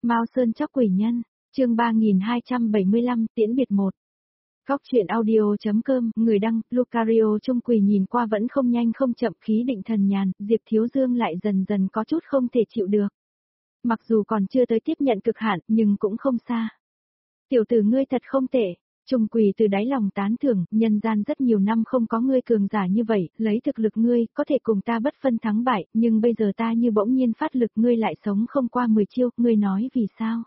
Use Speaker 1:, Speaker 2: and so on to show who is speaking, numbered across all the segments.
Speaker 1: Mao Sơn Chóc Quỷ Nhân, chương 3275, tiễn biệt 1. Góc chuyện audio.com, người đăng, Lucario Trung Quỳ nhìn qua vẫn không nhanh không chậm, khí định thần nhàn, Diệp Thiếu Dương lại dần dần có chút không thể chịu được. Mặc dù còn chưa tới tiếp nhận cực hạn, nhưng cũng không xa. Tiểu tử ngươi thật không tệ. Trung Quỳ từ đáy lòng tán thưởng, nhân gian rất nhiều năm không có ngươi cường giả như vậy, lấy thực lực ngươi, có thể cùng ta bất phân thắng bại, nhưng bây giờ ta như bỗng nhiên phát lực, ngươi lại sống không qua 10 chiêu, ngươi nói vì sao?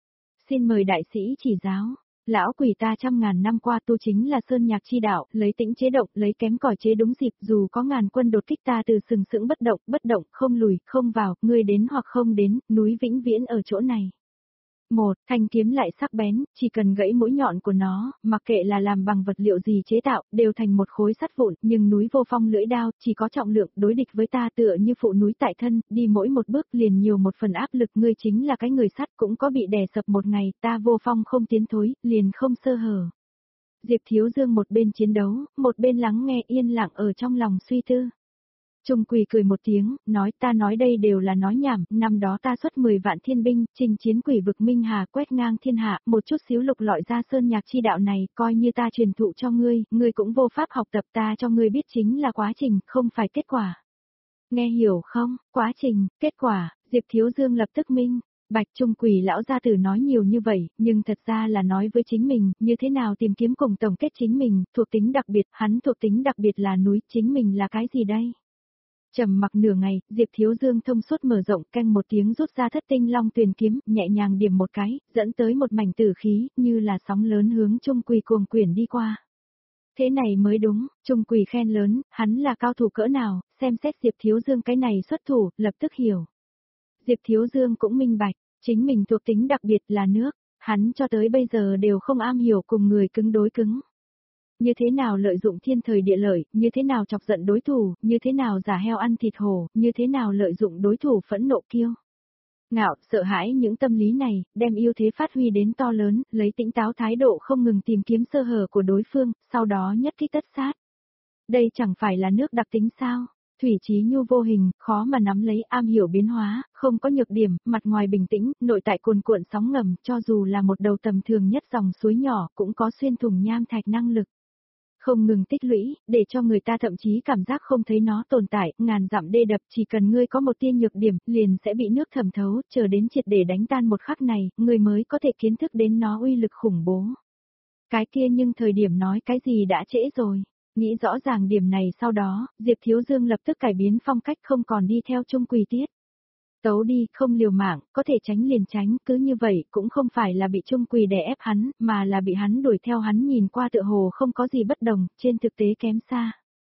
Speaker 1: Xin mời đại sĩ chỉ giáo. Lão Quỳ ta trăm ngàn năm qua tu chính là sơn nhạc chi đạo, lấy tĩnh chế động, lấy kém cỏi chế đúng dịp, dù có ngàn quân đột kích ta từ sừng sững bất động, không lùi, không vào, ngươi đến hoặc không đến, núi vĩnh viễn ở chỗ này. Một, thanh kiếm lại sắc bén, chỉ cần gãy mũi nhọn của nó, mặc kệ là làm bằng vật liệu gì chế tạo, đều thành một khối sắt vụn, nhưng núi vô phong lưỡi đao, chỉ có trọng lượng, đối địch với ta tựa như phụ núi tại thân, đi mỗi một bước liền nhiều một phần áp lực, ngươi chính là cái người sắt cũng có bị đè sập một ngày, ta vô phong không tiến thối, liền không sơ hở. Diệp Thiếu Dương một bên chiến đấu, một bên lắng nghe yên lặng ở trong lòng suy tư. Trung Quỳ cười một tiếng, nói ta nói đây đều là nói nhảm, năm đó ta xuất 10 vạn thiên binh, chinh chiến quỷ vực Minh Hà quét ngang thiên hạ, một chút xíu lục lọi ra sơn nhạc chi đạo này, coi như ta truyền thụ cho ngươi cũng vô pháp học tập, ta cho ngươi biết chính là quá trình, không phải kết quả. Nghe hiểu không, quá trình, kết quả, Diệp Thiếu Dương lập tức minh. Bạch Trung Quỳ lão gia tử nói nhiều như vậy, nhưng thật ra là nói với chính mình, như thế nào tìm kiếm cùng tổng kết chính mình, thuộc tính đặc biệt, hắn thuộc tính đặc biệt là núi, chính mình là cái gì đây? Trầm mặc nửa ngày, Diệp Thiếu Dương thông suốt mở rộng, canh một tiếng rút ra thất tinh long tuyền kiếm, nhẹ nhàng điểm một cái, dẫn tới một mảnh tử khí, như là sóng lớn hướng Trung Quỳ cuồng quyển đi qua. Thế này mới đúng, Trung Quỳ khen lớn, hắn là cao thủ cỡ nào, xem xét Diệp Thiếu Dương cái này xuất thủ, lập tức hiểu. Diệp Thiếu Dương cũng minh bạch, chính mình thuộc tính đặc biệt là nước, hắn cho tới bây giờ đều không am hiểu cùng người cứng đối cứng. Như thế nào lợi dụng thiên thời địa lợi, như thế nào chọc giận đối thủ, như thế nào giả heo ăn thịt hổ, như thế nào lợi dụng đối thủ phẫn nộ kiêu. Ngạo, sợ hãi những tâm lý này, đem ưu thế phát huy đến to lớn, lấy tĩnh táo thái độ không ngừng tìm kiếm sơ hở của đối phương, sau đó nhất kích tất sát. Đây chẳng phải là nước đặc tính sao? Thủy Chí Nhu vô hình, khó mà nắm lấy, am hiểu biến hóa, không có nhược điểm, mặt ngoài bình tĩnh, nội tại cuồn cuộn sóng ngầm, cho dù là một đầu tầm thường nhất dòng suối nhỏ, cũng có xuyên thủng nham thạch năng lực. Không ngừng tích lũy, để cho người ta thậm chí cảm giác không thấy nó tồn tại, ngàn dặm đê đập, chỉ cần ngươi có một tia nhược điểm, liền sẽ bị nước thẩm thấu, chờ đến triệt để đánh tan một khắc này, ngươi mới có thể kiến thức đến nó uy lực khủng bố. Cái kia nhưng thời điểm nói cái gì đã trễ rồi. Nghĩ rõ ràng điểm này sau đó, Diệp Thiếu Dương lập tức cải biến phong cách không còn đi theo Trung Quỳ tiết. Tấu đi, không liều mạng, có thể tránh liền tránh, cứ như vậy cũng không phải là bị Trung Quỳ đè ép hắn, mà là bị hắn đuổi theo hắn nhìn qua tựa hồ không có gì bất đồng, trên thực tế kém xa.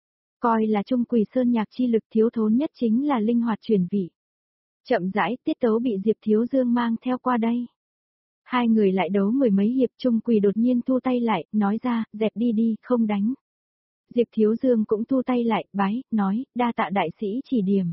Speaker 1: Coi là Trung Quỳ sơn nhạc chi lực thiếu thốn nhất chính là linh hoạt chuyển vị. Chậm rãi, tiết tấu bị Diệp Thiếu Dương mang theo qua đây. Hai người lại đấu mười mấy hiệp, Trung Quỳ đột nhiên thu tay lại, nói ra, dẹp đi, không đánh. Diệp Thiếu Dương cũng thu tay lại, bái, nói, đa tạ đại sĩ chỉ điểm.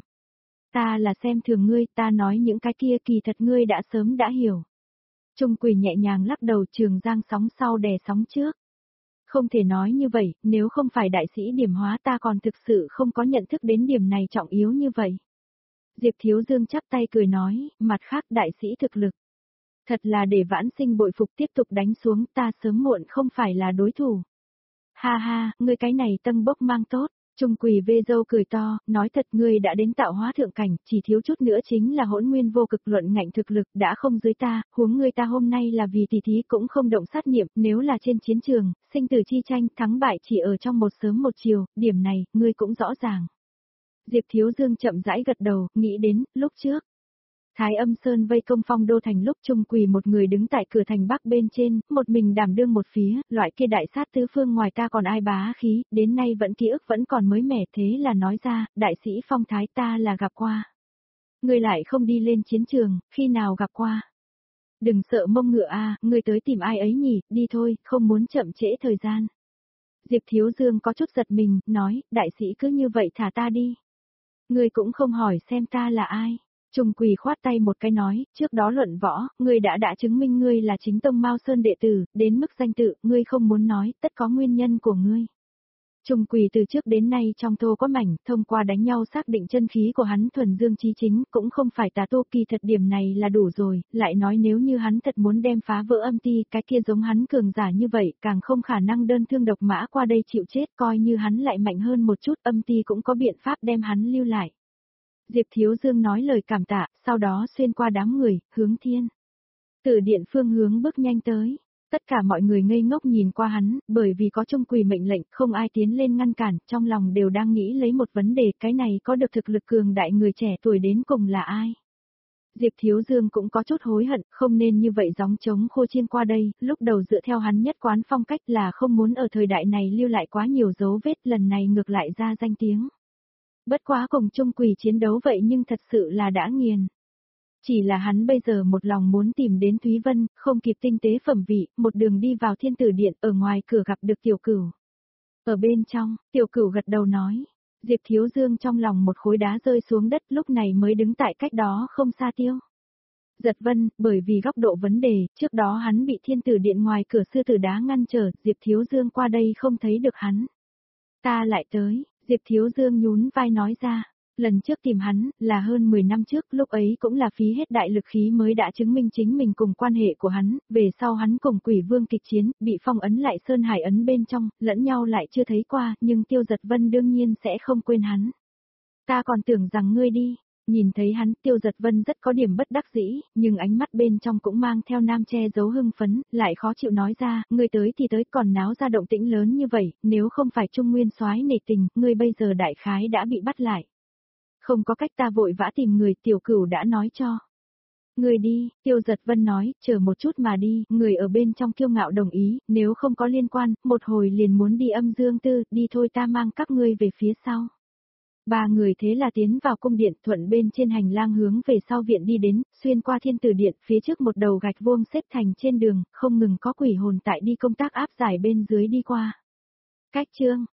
Speaker 1: Ta là xem thường ngươi, ta nói những cái kia kỳ thật ngươi đã sớm đã hiểu. Trung Quỳ nhẹ nhàng lắc đầu, Trường Giang sóng sau đè sóng trước. Không thể nói như vậy, nếu không phải đại sĩ điểm hóa ta còn thực sự không có nhận thức đến điểm này trọng yếu như vậy. Diệp Thiếu Dương chắp tay cười nói, mặt khác đại sĩ thực lực. Thật là để vãn sinh bội phục tiếp tục đánh xuống, ta sớm muộn không phải là đối thủ. Ha ha, ngươi cái này tân bốc mang tốt. Trung Quỳ vê dâu cười to, nói thật ngươi đã đến tạo hóa thượng cảnh, chỉ thiếu chút nữa chính là hỗn nguyên vô cực luận ngạnh thực lực đã không dưới ta, huống ngươi ta hôm nay là vì tỷ thí cũng không động sát niệm, nếu là trên chiến trường, sinh tử chi tranh, thắng bại chỉ ở trong một sớm một chiều, điểm này, ngươi cũng rõ ràng. Diệp Thiếu Dương chậm rãi gật đầu, nghĩ đến, lúc trước. Thái Âm Sơn vây công Phong Đô thành lúc Trung Quỳ một người đứng tại cửa thành bắc bên trên, một mình đảm đương một phía, loại kia đại sát tứ phương ngoài ta còn ai bá khí, đến nay vẫn ký ức vẫn còn mới mẻ, thế là nói ra, đại sĩ Phong Thái ta là gặp qua. Người lại không đi lên chiến trường, khi nào gặp qua. Đừng sợ mông ngựa a, người tới tìm ai ấy nhỉ, đi thôi, không muốn chậm trễ thời gian. Diệp Thiếu Dương có chút giật mình, nói, đại sĩ cứ như vậy thả ta đi. Người cũng không hỏi xem ta là ai. Trung Quỳ khoát tay một cái nói, trước đó luận võ, ngươi đã chứng minh ngươi là chính tông Mao Sơn đệ tử, đến mức danh tự, ngươi không muốn nói, tất có nguyên nhân của ngươi. Trung Quỳ từ trước đến nay trong tô có mảnh, thông qua đánh nhau xác định chân khí của hắn thuần dương chí chính, cũng không phải tà tô, kỳ thật điểm này là đủ rồi, lại nói nếu như hắn thật muốn đem phá vỡ âm ti, cái kia giống hắn cường giả như vậy, càng không khả năng đơn thương độc mã qua đây chịu chết, coi như hắn lại mạnh hơn một chút, âm ti cũng có biện pháp đem hắn lưu lại. Diệp Thiếu Dương nói lời cảm tạ, sau đó xuyên qua đám người, hướng Thiên Tử Điện phương hướng bước nhanh tới. Tất cả mọi người ngây ngốc nhìn qua hắn, bởi vì có Trung Quỳ mệnh lệnh, không ai tiến lên ngăn cản, trong lòng đều đang nghĩ lấy một vấn đề, cái này có được thực lực cường đại người trẻ tuổi đến cùng là ai? Diệp Thiếu Dương cũng có chút hối hận, không nên như vậy gióng trống khô chiên qua đây, lúc đầu dựa theo hắn nhất quán phong cách là không muốn ở thời đại này lưu lại quá nhiều dấu vết, lần này ngược lại ra danh tiếng. Bất quá cùng Trung Quỳ chiến đấu vậy nhưng thật sự là đã nghiền. Chỉ là hắn bây giờ một lòng muốn tìm đến Thúy Vân, không kịp tinh tế phẩm vị, một đường đi vào Thiên Tử Điện, ở ngoài cửa gặp được Tiểu Cửu. Ở bên trong, Tiểu Cửu gật đầu nói, Diệp Thiếu Dương trong lòng một khối đá rơi xuống đất, lúc này mới đứng tại cách đó không xa Tiêu Giật Vân, bởi vì góc độ vấn đề, trước đó hắn bị Thiên Tử Điện ngoài cửa sư tử đá ngăn trở, Diệp Thiếu Dương qua đây không thấy được hắn. Ta lại tới, Diệp Thiếu Dương nhún vai nói ra. Lần trước tìm hắn, là hơn 10 năm trước, lúc ấy cũng là phí hết đại lực khí mới đã chứng minh chính mình cùng quan hệ của hắn, về sau hắn cùng Quỷ Vương kịch chiến, bị phong ấn lại Sơn Hải ấn bên trong, lẫn nhau lại chưa thấy qua, nhưng Tiêu Giật Vân đương nhiên sẽ không quên hắn. Ta còn tưởng rằng ngươi đi, nhìn thấy hắn, Tiêu Giật Vân rất có điểm bất đắc dĩ, nhưng ánh mắt bên trong cũng mang theo nam che giấu hưng phấn, lại khó chịu nói ra, ngươi tới thì tới còn náo ra động tĩnh lớn như vậy, nếu không phải Trung Nguyên soái nể tình, ngươi bây giờ đại khái đã bị bắt lại. Không có cách, ta vội vã tìm người, Tiểu Cửu đã nói cho. Người đi, Tiêu Giật Vân nói, chờ một chút mà đi, người ở bên trong kiêu ngạo đồng ý, nếu không có liên quan, một hồi liền muốn đi Âm Dương Tư, đi thôi ta mang các ngươi về phía sau. Ba người thế là tiến vào cung điện, thuận bên trên hành lang hướng về sau viện đi đến, xuyên qua Thiên Tử Điện, phía trước một đầu gạch vuông xếp thành trên đường, không ngừng có quỷ hồn tại đi công tác áp giải bên dưới đi qua. Cách chương